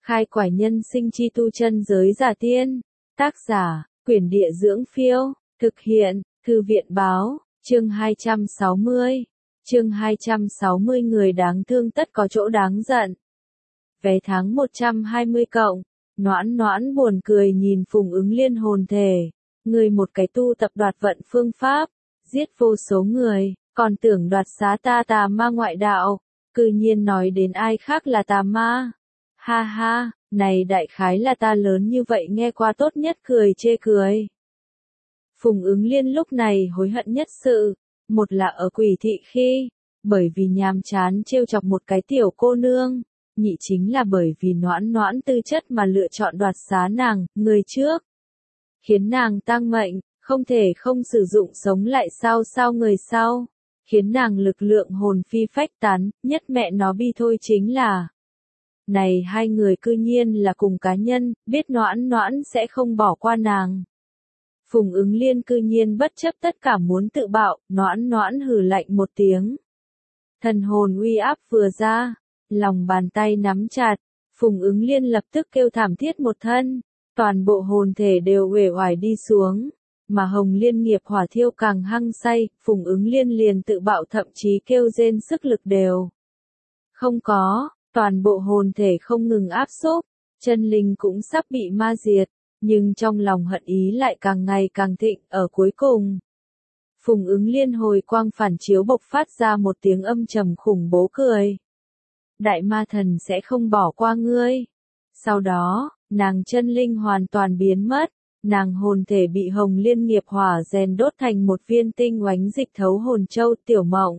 Khai quải nhân sinh chi tu chân giới giả tiên. Tác giả, Quyển Địa Dưỡng Phiêu. Thực hiện, Thư viện Báo. Chương 260. Chương 260 người đáng thương tất có chỗ đáng giận. Vé tháng 120 cộng. Noãn Noãn buồn cười nhìn Phùng Ứng Liên hồn thể. Người một cái tu tập đoạt vận phương pháp, giết vô số người, còn tưởng đoạt xá ta tà ma ngoại đạo, cư nhiên nói đến ai khác là tà ma. Ha ha, này đại khái là ta lớn như vậy nghe qua tốt nhất cười chê cười. Phùng Ứng Liên lúc này hối hận nhất sự, một là ở Quỷ Thị khi, bởi vì nhàm chán trêu chọc một cái tiểu cô nương, nhị chính là bởi vì Noãn Noãn tư chất mà lựa chọn đoạt xá nàng, người trước. Khiến nàng tang mệnh, không thể không sử dụng sống lại sao người sau, khiến nàng lực lượng hồn phi phách tán, nhất mẹ nó bi thôi chính là. Này hai người cư nhiên là cùng cá nhân, biết Noãn Noãn sẽ không bỏ qua nàng. Phùng Ứng Liên cư nhiên bất chấp tất cả muốn tự bạo, Noãn Noãn hừ lạnh một tiếng. Thần hồn uy áp vừa ra, lòng bàn tay nắm chặt, Phùng Ứng Liên lập tức kêu thảm thiết một thân, toàn bộ hồn thể đều uể oải đi xuống, mà Hồng Liên nghiệp hỏa thiêu càng hăng say, Phùng Ứng Liên liền tự bạo thậm chí kêu rên sức lực đều. Không có, toàn bộ hồn thể không ngừng áp xúc, chân linh cũng sắp bị ma diệt, nhưng trong lòng hận ý lại càng ngày càng thịnh, ở cuối cùng. Phùng Ứng Liên hồi quang phản chiếu bộc phát ra một tiếng âm trầm khủng bố cười. Đại ma thần sẽ không bỏ qua ngươi. Sau đó, nàng chân linh hoàn toàn biến mất, nàng hồn thể bị Hồng Liên nghiệp hỏa rèn đốt thành một viên tinh oánh dịch thấu hồn châu Tiểu Mộng.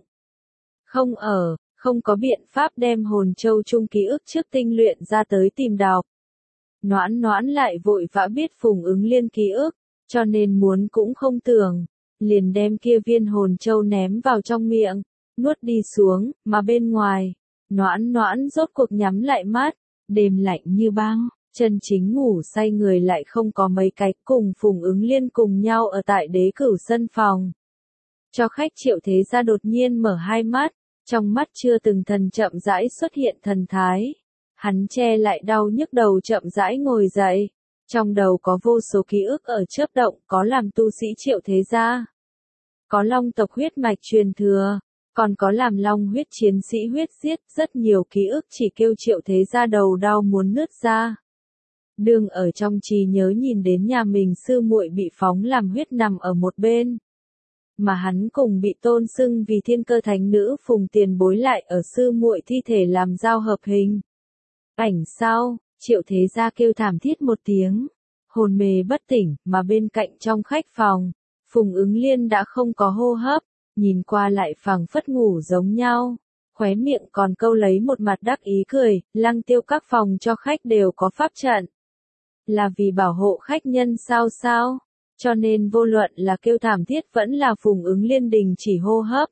Không có biện pháp đem hồn châu chung ký ức trước tinh luyện ra tới tìm đọc. Noãn Noãn lại vội vã biết Phùng Ứng Liên ký ức, cho nên muốn cũng không tưởng, liền đem kia viên hồn châu ném vào trong miệng, nuốt đi xuống, mà bên ngoài, Noãn Noãn rốt cuộc nhắm lại mắt, đêm lạnh như băng, chân chính ngủ say người lại không có mấy cái, cùng Phùng Ứng Liên cùng nhau ở tại Đế Cửu sân phòng. Cho khách Triệu Thế Gia đột nhiên mở hai mắt, trong mắt chưa từng thần chậm rãi xuất hiện thần thái. Hắn che lại đau nhức đầu chậm rãi ngồi dậy. Trong đầu có vô số ký ức ở chớp động, có làm tu sĩ Triệu Thế Gia, có long tộc huyết mạch truyền thừa, còn có làm long huyết chiến sĩ huyết giết, rất nhiều ký ức chỉ kêu Triệu Thế Gia đầu đau muốn nứt ra. Đương ở trong trí nhớ nhìn đến nhà mình sư muội bị phóng làm huyết nằm ở một bên. Mà hắn cùng bị tôn xưng vì thiên cơ thánh nữ Phùng Tiền Bối lại ở sư muội thi thể làm giao hợp hình. Ảnh sau, Triệu Thế Gia kêu thảm thiết một tiếng, hồn mê bất tỉnh, mà bên cạnh trong khách phòng, Phùng Ứng Liên đã không có hô hấp, nhìn qua lại phảng phất ngủ giống nhau, khóe miệng còn câu lấy một mặt đắc ý cười, Lăng Tiêu các phòng cho khách đều có pháp trận. Là vì bảo hộ khách nhân sao, cho nên vô luận là kêu thảm thiết vẫn là Phùng Ứng Liên đình chỉ hô hấp.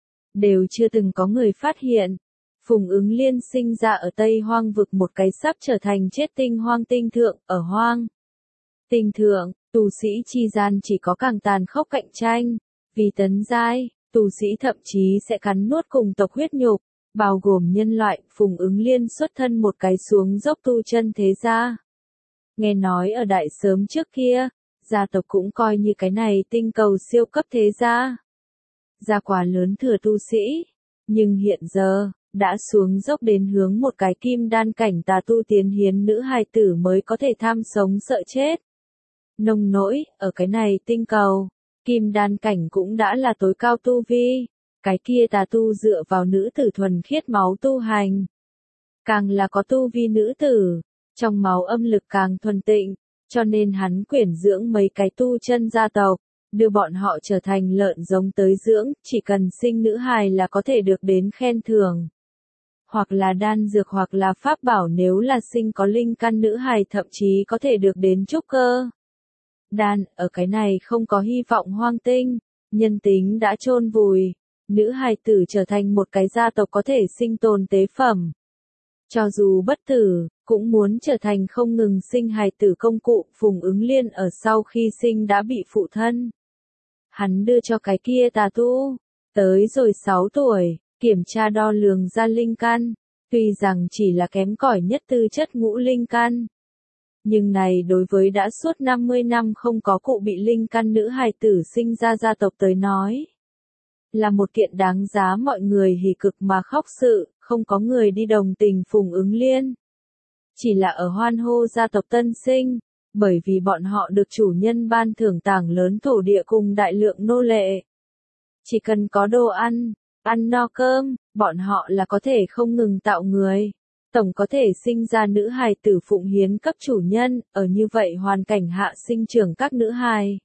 Đều chưa từng có người phát hiện. Phùng Ứng Liên sinh ra ở Tây Hoang vực một cái sắp trở thành chết tinh hoang tinh thượng, ở hoang. Tinh thượng, tù sĩ chi gian chỉ có càng tàn khốc cạnh tranh, vì tấn giai, tù sĩ thậm chí sẽ cắn nuốt cùng tộc huyết nhục, bao gồm nhân loại. Phùng Ứng Liên xuất thân một cái xuống dốc tu chân thế gia. Nghe nói ở đại sớm trước kia, gia tộc cũng coi như cái này tinh cầu siêu cấp thế gia. Gia quá lớn thừa tu sĩ, nhưng hiện giờ, đã xuống dốc đến hướng một cái kim đan cảnh tà tu tiến hiến nữ hài tử mới có thể tham sống sợ chết. Nông nỗi, ở cái này tinh cầu, kim đan cảnh cũng đã là tối cao tu vi, cái kia tà tu dựa vào nữ tử thuần khiết máu tu hành. Càng là có tu vi nữ tử, trong máu âm lực càng thuần tịnh, cho nên hắn quyển dưỡng mấy cái tu chân gia tộc, đưa bọn họ trở thành lợn giống tới dưỡng, chỉ cần sinh nữ hài là có thể được đến khen thưởng. Hoặc là đan dược hoặc là pháp bảo, nếu là sinh có linh căn nữ hài thậm chí có thể được đến trúc cơ. Đan, ở cái này không có hy vọng hoang tinh, nhân tính đã chôn vùi, nữ hài tử trở thành một cái gia tộc có thể sinh tồn tế phẩm. Cho dù bất tử, cũng muốn trở thành không ngừng sinh hài tử công cụ. Phùng Ứng Liên ở sau khi sinh đã bị phụ thân. Hắn đưa cho cái kia tà tu, tới rồi 6 tuổi, kiểm tra đo lường ra linh căn, Tuy rằng chỉ là kém cỏi nhất tư chất ngũ linh căn. Nhưng này đối với đã suốt 50 năm không có cụ bị linh căn nữ hài tử sinh ra gia tộc tới nói. Là một kiện đáng giá mọi người hỉ cực mà khóc sự, không có người đi đồng tình Phùng Ứng Liên. Chỉ là ở hoan hô gia tộc tân sinh, bởi vì bọn họ được chủ nhân ban thưởng tảng lớn thổ địa cùng đại lượng nô lệ. Chỉ cần có đồ ăn, ăn no cơm, bọn họ là có thể không ngừng tạo người. Tổng có thể sinh ra nữ hài tử phụng hiến cấp chủ nhân, ở như vậy hoàn cảnh hạ sinh trưởng các nữ hài.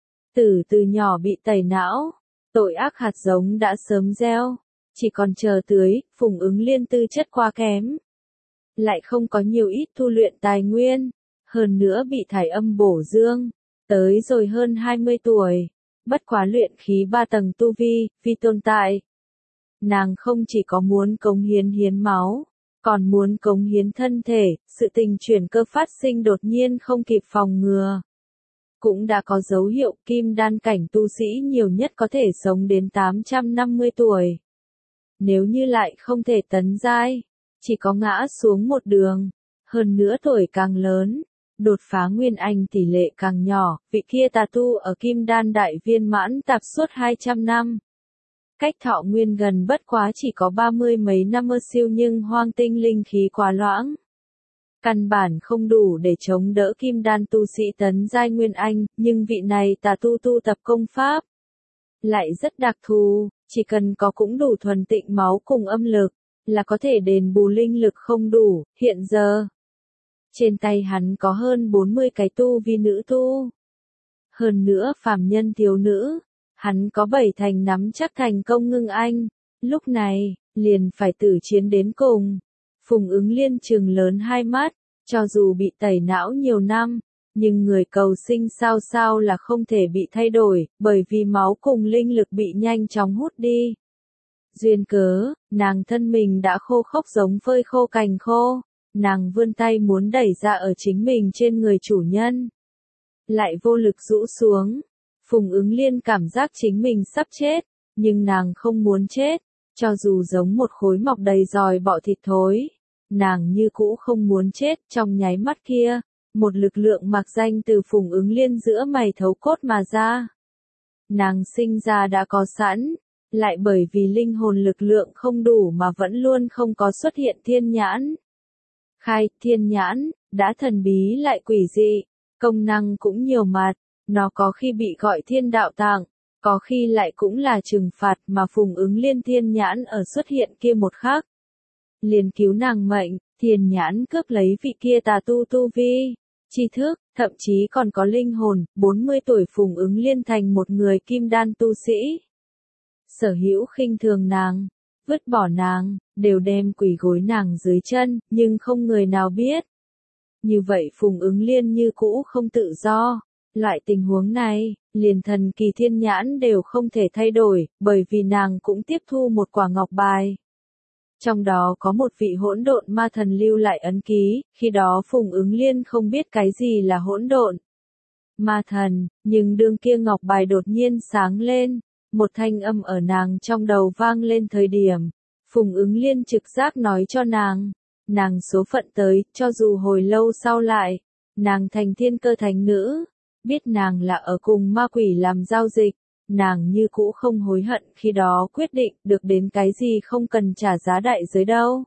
Từ nhỏ bị tẩy não, tội ác hạt giống đã sớm gieo, chỉ còn chờ tưới. Phùng Ứng Liên tư chất quá kém. Lại không có nhiều ít tu luyện tài nguyên, hơn nữa bị thải âm bổ dương, tới rồi hơn 20 tuổi, bất quá luyện khí 3 tầng tu vi, phi tồn tại. Nàng không chỉ có muốn cống hiến máu, còn muốn cống hiến thân thể, sự tình chuyển cơ phát sinh đột nhiên không kịp phòng ngừa. Cũng đã có dấu hiệu kim đan cảnh tu sĩ nhiều nhất có thể sống đến 850 tuổi. Nếu như lại không thể tấn giai, chỉ có ngã xuống một đường, hơn nữa tuổi càng lớn, đột phá nguyên anh tỷ lệ càng nhỏ, vị kia tà tu ở kim đan đại viên mãn tạp suốt 200 năm. Cách thọ nguyên gần bất quá chỉ có 30 mấy năm siêu nhưng hoang tinh linh khí quá loãng. Căn bản không đủ để chống đỡ kim đan tu sĩ tấn giai nguyên anh, nhưng vị này tà tu tu tập công pháp. Lại rất đặc thù, chỉ cần có cũng đủ thuần tịnh máu cùng âm lực, là có thể đền bù linh lực không đủ, hiện giờ. Trên tay hắn có hơn 40 cái tu vi nữ tu. Hơn nữa phàm nhân thiếu nữ, hắn có 7 thành nắm chắc thành công ngưng anh, lúc này, liền phải tử chiến đến cùng. Phùng Ứng Liên trừng lớn hai mắt, cho dù bị tẩy não nhiều năm, nhưng người cầu sinh sao là không thể bị thay đổi, bởi vì máu cùng linh lực bị nhanh chóng hút đi. Duyên cớ, nàng thân mình đã khô khốc giống phơi khô cành khô, nàng vươn tay muốn đẩy ra ở chính mình trên người chủ nhân. Lại vô lực rũ xuống, Phùng Ứng Liên cảm giác chính mình sắp chết, nhưng nàng không muốn chết, cho dù giống một khối mọc đầy giòi bọ thịt thối. Nàng như cũ không muốn chết. Trong nháy mắt kia, một lực lượng mạc danh từ Phùng Ứng Liên giữa mày thấu cốt mà ra. Nàng sinh ra đã có sẵn, lại bởi vì linh hồn lực lượng không đủ mà vẫn luôn không có xuất hiện thiên nhãn. Khai thiên nhãn, đã thần bí lại quỷ dị, công năng cũng nhiều mặt, nó có khi bị gọi thiên đạo tạng, có khi lại cũng là trừng phạt mà Phùng Ứng Liên thiên nhãn ở xuất hiện kia một khắc. Liền cứu nàng mệnh, thiên nhãn cướp lấy vị kia tà tu tu vi, tri thức, thậm chí còn có linh hồn. 40 tuổi Phùng Ứng Liên thành một người kim đan tu sĩ. Sở hữu khinh thường nàng, vứt bỏ nàng, đều đem quỳ gối nàng dưới chân, nhưng không người nào biết. Như vậy Phùng Ứng Liên như cũ không tự do. Loại tình huống này, liền thần kỳ thiên nhãn đều không thể thay đổi, bởi vì nàng cũng tiếp thu một quả ngọc bài. Trong đó có một vị hỗn độn ma thần lưu lại ấn ký, khi đó Phùng Ứng Liên không biết cái gì là hỗn độn ma thần, nhưng đương kia ngọc bài đột nhiên sáng lên, một thanh âm ở nàng trong đầu vang lên thời điểm, Phùng Ứng Liên trực giác nói cho nàng số phận tới, cho dù hồi lâu sau lại, nàng thành thiên cơ thánh nữ, biết nàng là ở cùng ma quỷ làm giao dịch. Nàng như cũ không hối hận khi đó quyết định được đến cái gì không cần trả giá đại giới đâu.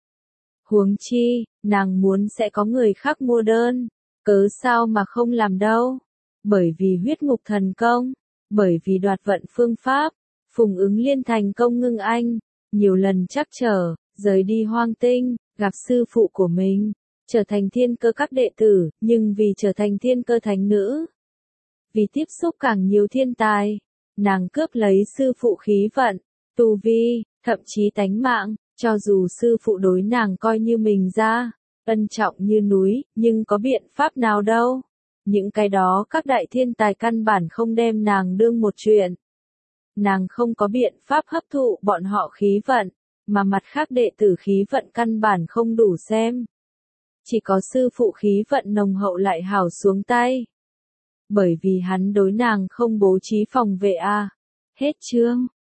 Huống chi, nàng muốn sẽ có người khác mua đơn, cớ sao mà không làm đâu. Bởi vì huyết ngục thần công, bởi vì đoạt vận phương pháp, Phùng Ứng Liên thành công ngưng anh, nhiều lần trắc trở, rời đi hoang tinh, gặp sư phụ của mình, trở thành thiên cơ các đệ tử, nhưng vì trở thành thiên cơ thánh nữ, vì tiếp xúc càng nhiều thiên tài, nàng cướp lấy sư phụ khí vận, tu vi, thậm chí tánh mạng, cho dù sư phụ đối nàng coi như mình ra, ân trọng như núi, nhưng có biện pháp nào đâu. Những cái đó các đại thiên tài căn bản không đem nàng đương một chuyện. Nàng không có biện pháp hấp thụ bọn họ khí vận, mà mặt khác đệ tử khí vận căn bản không đủ xem. Chỉ có sư phụ khí vận nồng hậu lại hảo xuống tay. Bởi vì hắn đối nàng không bố trí phòng vệ a. Hết chương.